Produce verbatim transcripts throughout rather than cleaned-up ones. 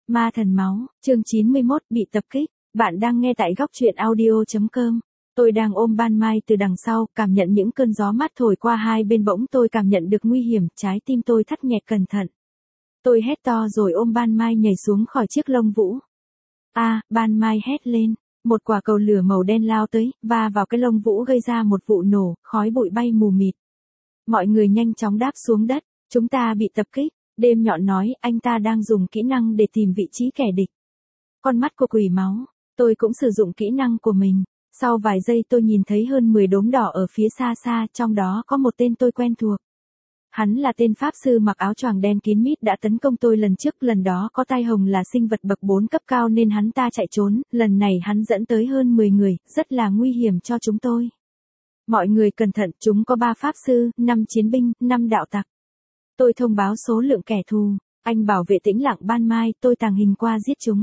Ma thần máu, chương chín mươi mốt, bị tập kích. Bạn đang nghe tại góc truyện audio chấm com. Tôi đang ôm ban mai từ đằng sau, cảm nhận những cơn gió mát thổi qua hai bên, bỗng tôi cảm nhận được nguy hiểm, trái tim tôi thắt nghẹt cẩn thận. Tôi hét to rồi ôm ban mai nhảy xuống khỏi chiếc lông vũ. A, à, ban mai hét lên, một quả cầu lửa màu đen lao tới, va vào cái lông vũ gây ra một vụ nổ, khói bụi bay mù mịt. Mọi người nhanh chóng đáp xuống đất, chúng ta bị tập kích. Đêm nhọn nói, anh ta đang dùng kỹ năng để tìm vị trí kẻ địch. Con mắt của quỷ máu, tôi cũng sử dụng kỹ năng của mình. Sau vài giây tôi nhìn thấy hơn mười đốm đỏ ở phía xa xa, trong đó có một tên tôi quen thuộc. Hắn là tên pháp sư mặc áo choàng đen kín mít đã tấn công tôi lần trước, lần đó có tai hồng là sinh vật bậc bốn cấp cao nên hắn ta chạy trốn, lần này hắn dẫn tới hơn mười người, rất là nguy hiểm cho chúng tôi. Mọi người cẩn thận, chúng có ba pháp sư, năm chiến binh, năm đạo tặc. Tôi thông báo số lượng kẻ thù, anh bảo vệ tĩnh lặng ban mai, tôi tàng hình qua giết chúng.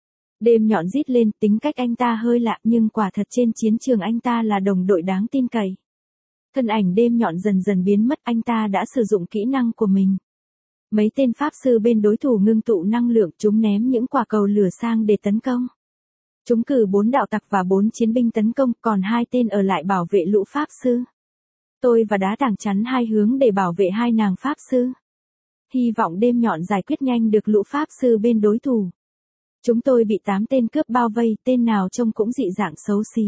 Đêm nhọn rít lên, tính cách anh ta hơi lạ nhưng quả thật trên chiến trường anh ta là đồng đội đáng tin cậy. Thân ảnh đêm nhọn dần dần biến mất, anh ta đã sử dụng kỹ năng của mình. Mấy tên pháp sư bên đối thủ ngưng tụ năng lượng, chúng ném những quả cầu lửa sang để tấn công. Chúng cử bốn đạo tặc và bốn chiến binh tấn công, còn hai tên ở lại bảo vệ lũ pháp sư. Tôi và đá tảng chắn hai hướng để bảo vệ hai nàng pháp sư. Hy vọng đêm nhọn giải quyết nhanh được lũ pháp sư bên đối thủ. Chúng tôi bị tám tên cướp bao vây, tên nào trông cũng dị dạng xấu xí.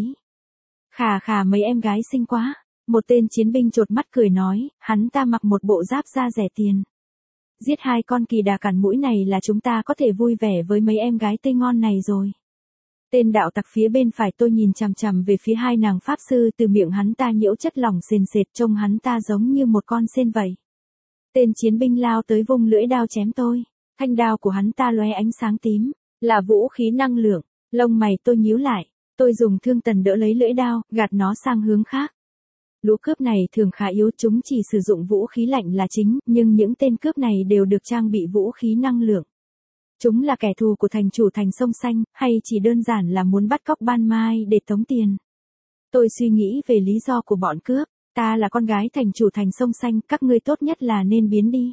Khà khà mấy em gái xinh quá. Một tên chiến binh chột mắt cười nói, hắn ta mặc một bộ giáp da rẻ tiền. Giết hai con kỳ đà cản mũi này là chúng ta có thể vui vẻ với mấy em gái tươi ngon này rồi. Tên đạo tặc phía bên phải, tôi nhìn chằm chằm về phía hai nàng pháp sư, từ miệng hắn ta nhiễu chất lỏng sền sệt, trông hắn ta giống như một con sên vậy. Tên chiến binh lao tới vung lưỡi đao chém tôi, thanh đao của hắn ta lóe ánh sáng tím, là vũ khí năng lượng. Lông mày tôi nhíu lại, tôi dùng thương tần đỡ lấy lưỡi đao, gạt nó sang hướng khác. Lũ cướp này thường khá yếu, chúng chỉ sử dụng vũ khí lạnh là chính, nhưng những tên cướp này đều được trang bị vũ khí năng lượng. Chúng là kẻ thù của thành chủ thành sông xanh, hay chỉ đơn giản là muốn bắt cóc ban mai để tống tiền? Tôi suy nghĩ về lý do của bọn cướp, ta là con gái thành chủ thành sông xanh, các ngươi tốt nhất là nên biến đi.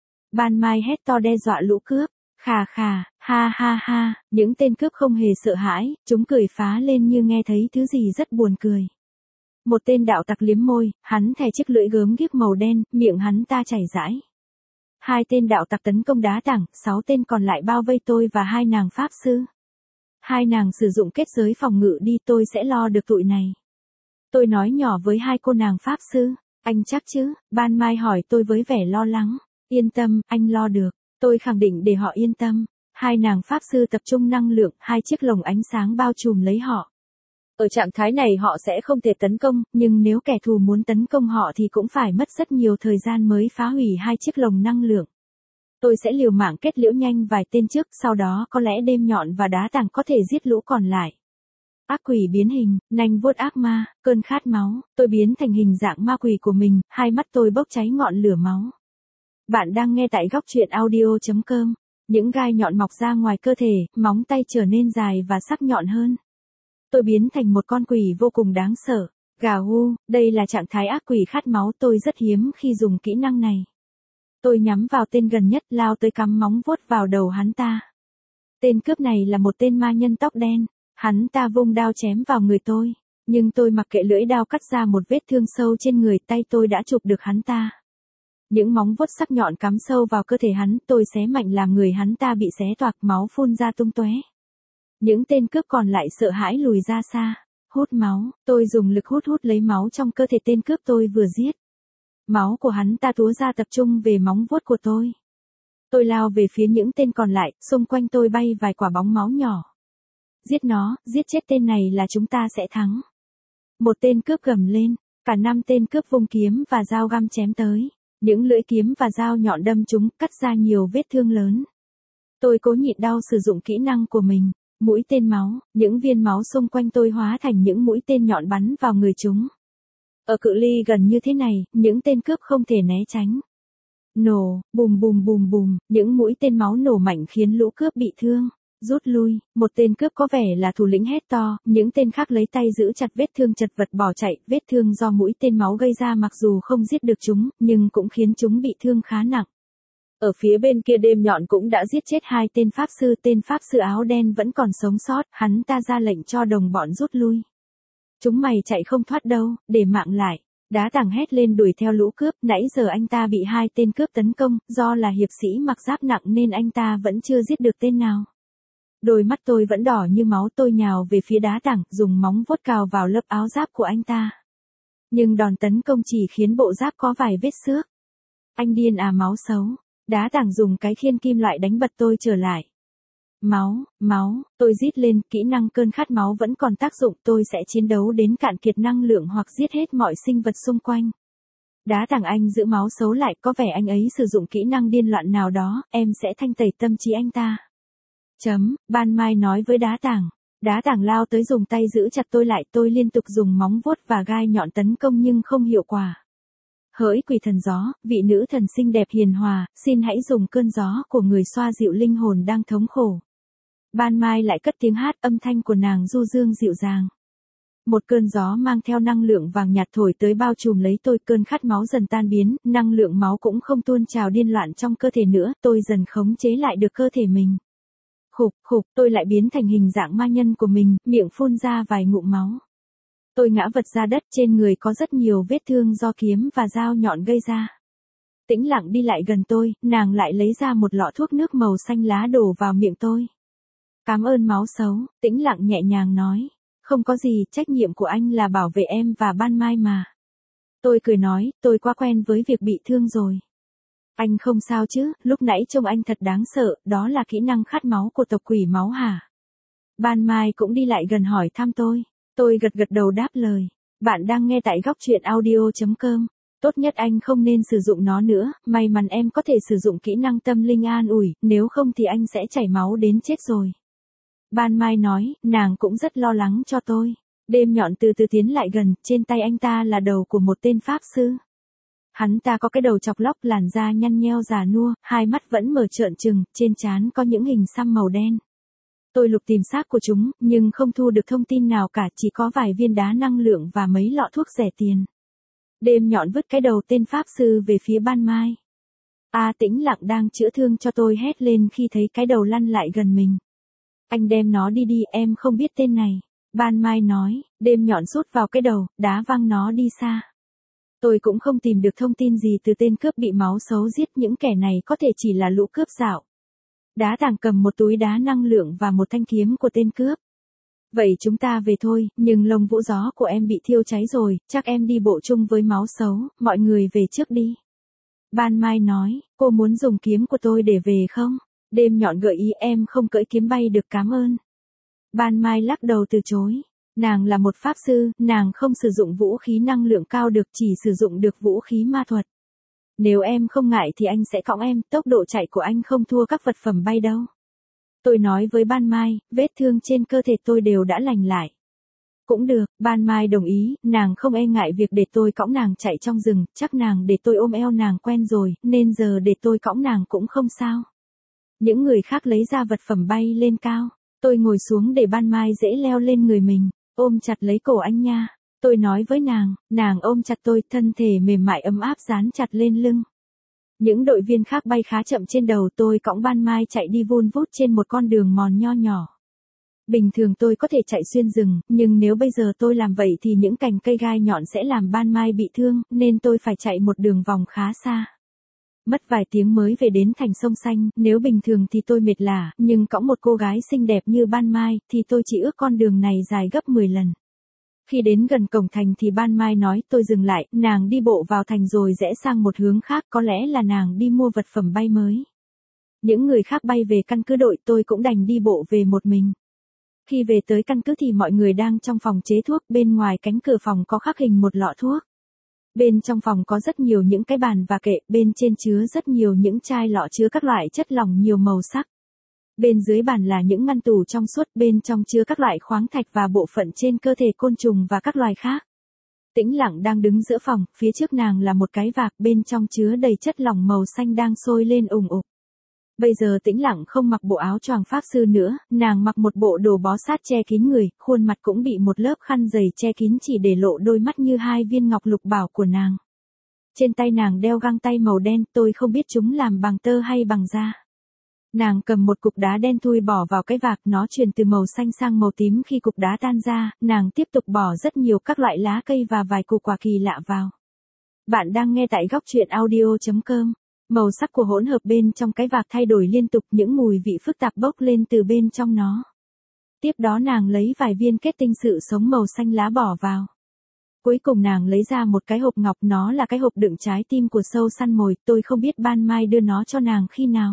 Ban mai hét to đe dọa lũ cướp, khà khà, ha ha ha, những tên cướp không hề sợ hãi, chúng cười phá lên như nghe thấy thứ gì rất buồn cười. Một tên đạo tặc liếm môi, hắn thè chiếc lưỡi gớm ghiếc màu đen, miệng hắn ta chảy rãi. Hai tên đạo tặc tấn công đá tảng, sáu tên còn lại bao vây tôi và hai nàng pháp sư. Hai nàng sử dụng kết giới phòng ngự đi, tôi sẽ lo được tụi này. Tôi nói nhỏ với hai cô nàng pháp sư, anh chắc chứ? Ban mai hỏi tôi với vẻ lo lắng. Yên tâm, anh lo được. Tôi khẳng định để họ yên tâm. Hai nàng pháp sư tập trung năng lượng, hai chiếc lồng ánh sáng bao trùm lấy họ. Ở trạng thái này họ sẽ không thể tấn công, nhưng nếu kẻ thù muốn tấn công họ thì cũng phải mất rất nhiều thời gian mới phá hủy hai chiếc lồng năng lượng. Tôi sẽ liều mạng kết liễu nhanh vài tên trước, sau đó có lẽ đêm nhọn và đá tảng có thể giết lũ còn lại. Ác quỷ biến hình, nanh vuốt ác ma, cơn khát máu, tôi biến thành hình dạng ma quỷ của mình, hai mắt tôi bốc cháy ngọn lửa máu. Bạn đang nghe tại góc truyện audio chấm com. Những gai nhọn mọc ra ngoài cơ thể, móng tay trở nên dài và sắc nhọn hơn. Tôi biến thành một con quỷ vô cùng đáng sợ. Gà hu, đây là trạng thái ác quỷ khát máu, tôi rất hiếm khi dùng kỹ năng này. Tôi nhắm vào tên gần nhất, lao tới cắm móng vuốt vào đầu hắn ta. Tên cướp này là một tên ma nhân tóc đen, hắn ta vung đao chém vào người tôi, nhưng tôi mặc kệ lưỡi đao cắt ra một vết thương sâu trên người, tay tôi đã chụp được hắn ta. Những móng vuốt sắc nhọn cắm sâu vào cơ thể hắn, tôi xé mạnh làm người hắn ta bị xé toạc, máu phun ra tung tóe. Những tên cướp còn lại sợ hãi lùi ra xa. Hút máu, tôi dùng lực hút hút lấy máu trong cơ thể tên cướp tôi vừa giết. Máu của hắn ta túa ra tập trung về móng vuốt của tôi. Tôi lao về phía những tên còn lại, xung quanh tôi bay vài quả bóng máu nhỏ. Giết nó, giết chết tên này là chúng ta sẽ thắng. Một tên cướp gầm lên, cả năm tên cướp vung kiếm và dao găm chém tới. Những lưỡi kiếm và dao nhọn đâm chúng, cắt ra nhiều vết thương lớn. Tôi cố nhịn đau sử dụng kỹ năng của mình. Mũi tên máu, những viên máu xung quanh tôi hóa thành những mũi tên nhọn bắn vào người chúng. Ở cự ly gần như thế này, những tên cướp không thể né tránh. Nổ, bùm bùm bùm bùm, những mũi tên máu nổ mạnh khiến lũ cướp bị thương. Rút lui, một tên cướp có vẻ là thủ lĩnh hét to, những tên khác lấy tay giữ chặt vết thương chật vật bỏ chạy, vết thương do mũi tên máu gây ra mặc dù không giết được chúng, nhưng cũng khiến chúng bị thương khá nặng. Ở phía bên kia đêm nhọn cũng đã giết chết hai tên pháp sư, tên pháp sư áo đen vẫn còn sống sót, hắn ta ra lệnh cho đồng bọn rút lui. Chúng mày chạy không thoát đâu, để mạng lại. Đá tảng hét lên đuổi theo lũ cướp, nãy giờ anh ta bị hai tên cướp tấn công, do là hiệp sĩ mặc giáp nặng nên anh ta vẫn chưa giết được tên nào. Đôi mắt tôi vẫn đỏ như máu, tôi nhào về phía đá tảng, dùng móng vuốt cào vào lớp áo giáp của anh ta. Nhưng đòn tấn công chỉ khiến bộ giáp có vài vết xước. Anh điên à, máu xấu. Đá tảng dùng cái khiên kim loại đánh bật tôi trở lại. Máu, máu, tôi rít lên, kỹ năng cơn khát máu vẫn còn tác dụng, tôi sẽ chiến đấu đến cạn kiệt năng lượng hoặc giết hết mọi sinh vật xung quanh. Đá tảng, anh giữ máu xấu lại, có vẻ anh ấy sử dụng kỹ năng điên loạn nào đó, em sẽ thanh tẩy tâm trí anh ta. Chấm, Ban Mai nói với đá tảng. Đá tảng lao tới dùng tay giữ chặt tôi lại, tôi liên tục dùng móng vuốt và gai nhọn tấn công nhưng không hiệu quả. Hỡi quỷ thần gió, vị nữ thần xinh đẹp hiền hòa, xin hãy dùng cơn gió của người xoa dịu linh hồn đang thống khổ. Ban Mai lại cất tiếng hát, âm thanh của nàng du dương dịu dàng. Một cơn gió mang theo năng lượng vàng nhạt thổi tới bao trùm lấy tôi, cơn khát máu dần tan biến, năng lượng máu cũng không tuôn trào điên loạn trong cơ thể nữa, tôi dần khống chế lại được cơ thể mình. Khục, khục, tôi lại biến thành hình dạng ma nhân của mình, miệng phun ra vài ngụm máu. Tôi ngã vật ra đất, trên người có rất nhiều vết thương do kiếm và dao nhọn gây ra. Tĩnh Lặng đi lại gần tôi, nàng lại lấy ra một lọ thuốc nước màu xanh lá đổ vào miệng tôi. Cảm ơn máu xấu, Tĩnh Lặng nhẹ nhàng nói. Không có gì, trách nhiệm của anh là bảo vệ em và Ban Mai mà. Tôi cười nói, tôi quá quen với việc bị thương rồi. Anh không sao chứ, lúc nãy trông anh thật đáng sợ, đó là kỹ năng khát máu của tộc quỷ máu hả? Ban Mai cũng đi lại gần hỏi thăm tôi. Tôi gật gật đầu đáp lời. Bạn đang nghe tại góc truyện audio chấm com. Tốt nhất anh không nên sử dụng nó nữa, may mắn em có thể sử dụng kỹ năng tâm linh an ủi, nếu không thì anh sẽ chảy máu đến chết rồi. Ban Mai nói, nàng cũng rất lo lắng cho tôi. Đêm nhọn từ từ tiến lại gần, trên tay anh ta là đầu của một tên pháp sư. Hắn ta có cái đầu chọc lóc, làn da nhăn nheo già nua, hai mắt vẫn mở trợn trừng, trên trán có những hình xăm màu đen. Tôi lục tìm xác của chúng, nhưng không thu được thông tin nào cả, chỉ có vài viên đá năng lượng và mấy lọ thuốc rẻ tiền. Đêm nhọn vứt cái đầu tên pháp sư về phía Ban Mai. A Tĩnh Lặng đang chữa thương cho tôi hét lên khi thấy cái đầu lăn lại gần mình. Anh đem nó đi đi, em không biết tên này. Ban Mai nói, đêm nhọn sút vào cái đầu, đá văng nó đi xa. Tôi cũng không tìm được thông tin gì từ tên cướp bị máu xấu giết, những kẻ này có thể chỉ là lũ cướp dạo. Đá tảng cầm một túi đá năng lượng và một thanh kiếm của tên cướp. Vậy chúng ta về thôi, nhưng lông vũ gió của em bị thiêu cháy rồi, chắc em đi bộ chung với máu xấu, mọi người về trước đi. Ban Mai nói, cô muốn dùng kiếm của tôi để về không? Đêm nhọn gợi ý, em không cưỡi kiếm bay được, cảm ơn. Ban Mai lắc đầu từ chối. Nàng là một pháp sư, nàng không sử dụng vũ khí năng lượng cao được, chỉ sử dụng được vũ khí ma thuật. Nếu em không ngại thì anh sẽ cõng em, tốc độ chạy của anh không thua các vật phẩm bay đâu. Tôi nói với Ban Mai, vết thương trên cơ thể tôi đều đã lành lại. Cũng được, Ban Mai đồng ý, nàng không e ngại việc để tôi cõng nàng chạy trong rừng, chắc nàng để tôi ôm eo nàng quen rồi, nên giờ để tôi cõng nàng cũng không sao. Những người khác lấy ra vật phẩm bay lên cao, tôi ngồi xuống để Ban Mai dễ leo lên người mình, ôm chặt lấy cổ anh nha. Tôi nói với nàng, nàng ôm chặt tôi, thân thể mềm mại ấm áp dán chặt lên lưng. Những đội viên khác bay khá chậm trên đầu tôi, cõng Ban Mai chạy đi vun vút trên một con đường mòn nho nhỏ. Bình thường tôi có thể chạy xuyên rừng, nhưng nếu bây giờ tôi làm vậy thì những cành cây gai nhọn sẽ làm Ban Mai bị thương, nên tôi phải chạy một đường vòng khá xa. Mất vài tiếng mới về đến thành sông xanh, nếu bình thường thì tôi mệt lả, nhưng cõng một cô gái xinh đẹp như Ban Mai, thì tôi chỉ ước con đường này dài gấp mười lần. Khi đến gần cổng thành thì Ban Mai nói tôi dừng lại, nàng đi bộ vào thành rồi rẽ sang một hướng khác, có lẽ là nàng đi mua vật phẩm bay mới. Những người khác bay về căn cứ đội, tôi cũng đành đi bộ về một mình. Khi về tới căn cứ thì mọi người đang trong phòng chế thuốc, bên ngoài cánh cửa phòng có khắc hình một lọ thuốc. Bên trong phòng có rất nhiều những cái bàn và kệ, bên trên chứa rất nhiều những chai lọ chứa các loại chất lỏng nhiều màu sắc. Bên dưới bàn là những ngăn tủ trong suốt, bên trong chứa các loại khoáng thạch và bộ phận trên cơ thể côn trùng và các loài khác. Tĩnh Lặng đang đứng giữa phòng, phía trước nàng là một cái vạc, bên trong chứa đầy chất lỏng màu xanh đang sôi lên ùng ục. Bây giờ Tĩnh Lặng không mặc bộ áo choàng pháp sư nữa, nàng mặc một bộ đồ bó sát che kín người, khuôn mặt cũng bị một lớp khăn dày che kín chỉ để lộ đôi mắt như hai viên ngọc lục bảo của nàng. Trên tay nàng đeo găng tay màu đen, tôi không biết chúng làm bằng tơ hay bằng da. Nàng cầm một cục đá đen thui bỏ vào cái vạc, nó chuyển từ màu xanh sang màu tím khi cục đá tan ra, nàng tiếp tục bỏ rất nhiều các loại lá cây và vài củ quả kỳ lạ vào. Bạn đang nghe tại góc truyện audio chấm com. Màu sắc của hỗn hợp bên trong cái vạc thay đổi liên tục, những mùi vị phức tạp bốc lên từ bên trong nó. Tiếp đó nàng lấy vài viên kết tinh sự sống màu xanh lá bỏ vào. Cuối cùng nàng lấy ra một cái hộp ngọc, nó là cái hộp đựng trái tim của sâu săn mồi, tôi không biết ban mai đưa nó cho nàng khi nào.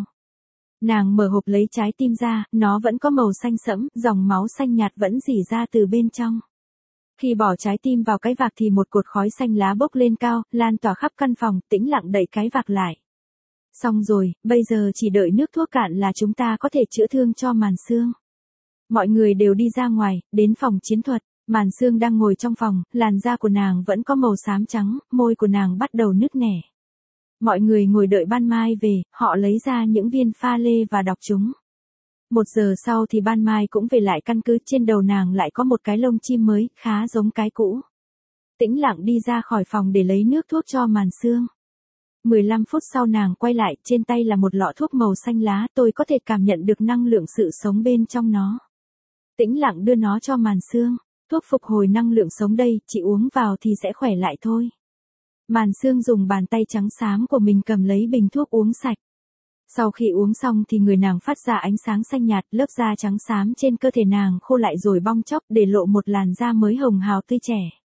Nàng mở hộp lấy trái tim ra, nó vẫn có màu xanh sẫm, dòng máu xanh nhạt vẫn rỉ ra từ bên trong. Khi bỏ trái tim vào cái vạc thì một cột khói xanh lá bốc lên cao, lan tỏa khắp căn phòng, tĩnh lặng đậy cái vạc lại. Xong rồi, bây giờ chỉ đợi nước thuốc cạn là chúng ta có thể chữa thương cho Màn Sương. Mọi người đều đi ra ngoài, đến phòng chiến thuật. Màn Sương đang ngồi trong phòng, làn da của nàng vẫn có màu xám trắng, môi của nàng bắt đầu nứt nẻ. Mọi người ngồi đợi Ban Mai về, họ lấy ra những viên pha lê và đọc chúng. Một giờ sau thì Ban Mai cũng về lại căn cứ, trên đầu nàng lại có một cái lông chim mới, khá giống cái cũ. Tĩnh lặng đi ra khỏi phòng để lấy nước thuốc cho Màn Sương. mười lăm phút sau nàng quay lại, trên tay là một lọ thuốc màu xanh lá, tôi có thể cảm nhận được năng lượng sự sống bên trong nó. Tĩnh lặng đưa nó cho Màn Sương. Thuốc phục hồi năng lượng sống đây, chị uống vào thì sẽ khỏe lại thôi. Màn Sương dùng bàn tay trắng xám của mình cầm lấy bình thuốc uống sạch. Sau khi uống xong thì người nàng phát ra ánh sáng xanh nhạt, lớp da trắng xám trên cơ thể nàng khô lại rồi bong chóc để lộ một làn da mới hồng hào tươi trẻ.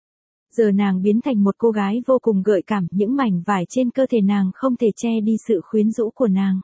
Giờ nàng biến thành một cô gái vô cùng gợi cảm, những mảnh vải trên cơ thể nàng không thể che đi sự quyến rũ của nàng.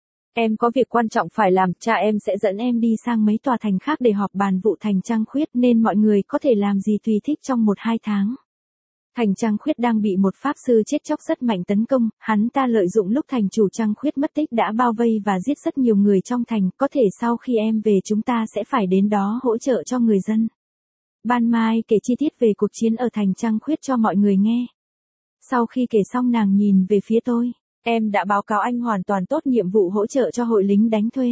Em có việc quan trọng phải làm, cha em sẽ dẫn em đi sang mấy tòa thành khác để họp bàn vụ thành Trăng Khuyết nên mọi người có thể làm gì tùy thích trong một hai tháng. Thành Trăng Khuyết đang bị một pháp sư chết chóc rất mạnh tấn công, hắn ta lợi dụng lúc thành chủ Trăng Khuyết mất tích đã bao vây và giết rất nhiều người trong thành, có thể sau khi em về chúng ta sẽ phải đến đó hỗ trợ cho người dân. Ban Mai kể chi tiết về cuộc chiến ở thành Trăng Khuyết cho mọi người nghe. Sau khi kể xong nàng nhìn về phía tôi. Em đã báo cáo anh hoàn toàn tốt nhiệm vụ hỗ trợ cho hội lính đánh thuê.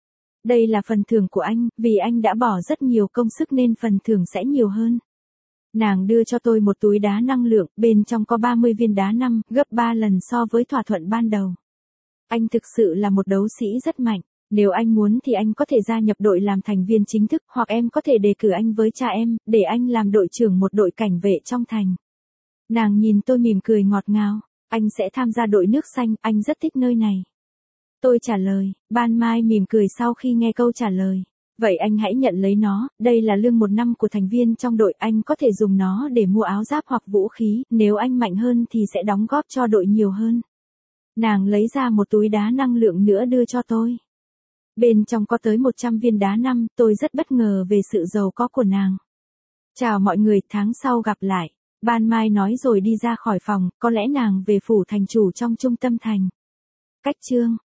Đây là phần thưởng của anh, vì anh đã bỏ rất nhiều công sức nên phần thưởng sẽ nhiều hơn. Nàng đưa cho tôi một túi đá năng lượng, bên trong có ba mươi viên đá năm, gấp ba lần so với thỏa thuận ban đầu. Anh thực sự là một đấu sĩ rất mạnh. Nếu anh muốn thì anh có thể gia nhập đội làm thành viên chính thức, hoặc em có thể đề cử anh với cha em, để anh làm đội trưởng một đội cảnh vệ trong thành. Nàng nhìn tôi mỉm cười ngọt ngào. Anh sẽ tham gia đội nước xanh, anh rất thích nơi này. Tôi trả lời, Ban Mai mỉm cười sau khi nghe câu trả lời. Vậy anh hãy nhận lấy nó, đây là lương một năm của thành viên trong đội, anh có thể dùng nó để mua áo giáp hoặc vũ khí, nếu anh mạnh hơn thì sẽ đóng góp cho đội nhiều hơn. Nàng lấy ra một túi đá năng lượng nữa đưa cho tôi. Bên trong có tới một trăm viên đá năm, tôi rất bất ngờ về sự giàu có của nàng. Chào mọi người, tháng sau gặp lại. Ban Mai nói rồi đi ra khỏi phòng, có lẽ nàng về phủ thành chủ trong trung tâm thành. Cách chương